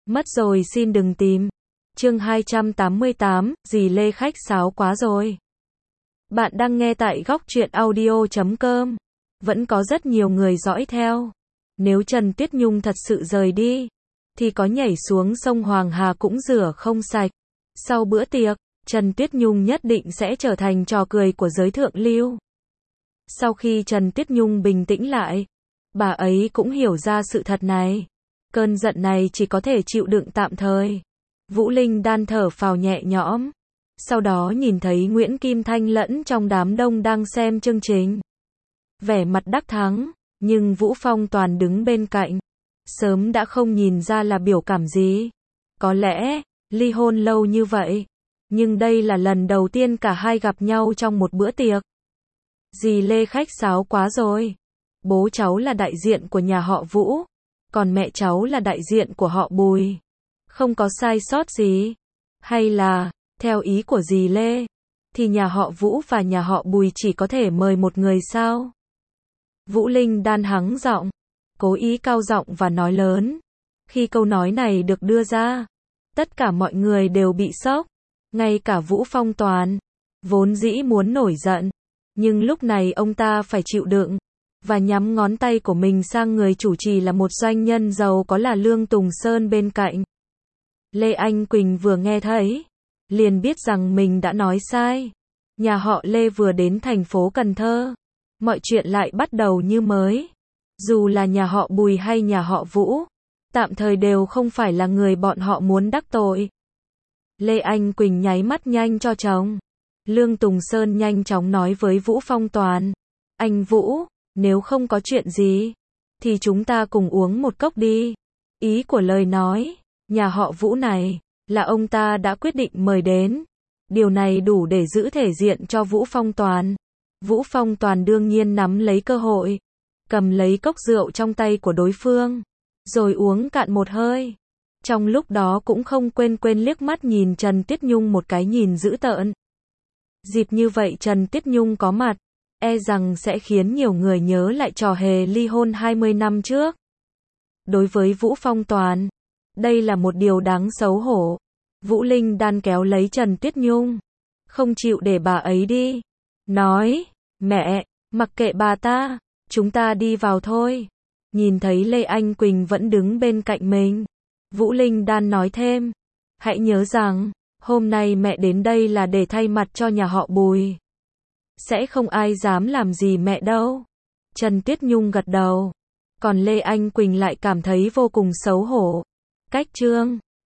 Mất rồi xin đừng tìm. Chương 288, dì Lê khách sáo quá rồi. Bạn đang nghe tại góc truyện audio.com. Vẫn có rất nhiều người dõi theo. Nếu Trần Tuyết Nhung thật sự rời đi, thì có nhảy xuống sông Hoàng Hà cũng rửa không sạch. Sau bữa tiệc, Trần Tuyết Nhung nhất định sẽ trở thành trò cười của giới thượng lưu. Sau khi Trần Tuyết Nhung bình tĩnh lại, bà ấy cũng hiểu ra sự thật này. Cơn giận này chỉ có thể chịu đựng tạm thời. Vũ Linh đan thở phào nhẹ nhõm. Sau đó nhìn thấy Nguyễn Kim Thanh lẫn trong đám đông đang xem chương trình. Vẻ mặt đắc thắng, nhưng Vũ Phong Toàn đứng bên cạnh. Sớm đã không nhìn ra là biểu cảm gì. Có lẽ, ly hôn lâu như vậy. Nhưng đây là lần đầu tiên cả hai gặp nhau trong một bữa tiệc. Dì Lê khách sáo quá rồi. Bố cháu là đại diện của nhà họ Vũ. Còn mẹ cháu là đại diện của họ Bùi. Không có sai sót gì. Hay là, theo ý của dì Lê, thì nhà họ Vũ và nhà họ Bùi chỉ có thể mời một người sao? Vũ Linh đan hắng giọng, cố ý cao giọng và nói lớn. Khi câu nói này được đưa ra, tất cả mọi người đều bị sốc. Ngay cả Vũ Phong Toàn, vốn dĩ muốn nổi giận. Nhưng lúc này ông ta phải chịu đựng. Và nhắm ngón tay của mình sang người chủ trì là một doanh nhân giàu có là Lương Tùng Sơn bên cạnh. Lê Anh Quỳnh vừa nghe thấy, liền biết rằng mình đã nói sai. Nhà họ Lê vừa đến thành phố Cần Thơ. Mọi chuyện lại bắt đầu như mới. Dù là nhà họ Bùi hay nhà họ Vũ, tạm thời đều không phải là người bọn họ muốn đắc tội. Lê Anh Quỳnh nháy mắt nhanh cho chồng. Lương Tùng Sơn nhanh chóng nói với Vũ Phong Toàn. Anh Vũ, nếu không có chuyện gì, thì chúng ta cùng uống một cốc đi. Ý của lời nói, nhà họ Vũ này, là ông ta đã quyết định mời đến. Điều này đủ để giữ thể diện cho Vũ Phong Toàn. Vũ Phong Toàn đương nhiên nắm lấy cơ hội, cầm lấy cốc rượu trong tay của đối phương, rồi uống cạn một hơi. Trong lúc đó cũng không quên liếc mắt nhìn Trần Tuyết Nhung một cái nhìn dữ tợn. Dịp như vậy Trần Tuyết Nhung có mặt, e rằng sẽ khiến nhiều người nhớ lại trò hề ly hôn 20 năm trước. Đối với Vũ Phong Toàn, đây là một điều đáng xấu hổ. Vũ Linh đan kéo lấy Trần Tuyết Nhung, không chịu để bà ấy đi. Nói, mẹ, mặc kệ bà ta, chúng ta đi vào thôi. Nhìn thấy Lê Anh Quỳnh vẫn đứng bên cạnh mình, Vũ Linh đan nói thêm, hãy nhớ rằng, hôm nay mẹ đến đây là để thay mặt cho nhà họ Bùi. Sẽ không ai dám làm gì mẹ đâu. Trần Tuyết Nhung gật đầu. Còn Lê Anh Quỳnh lại cảm thấy vô cùng xấu hổ. Cách chương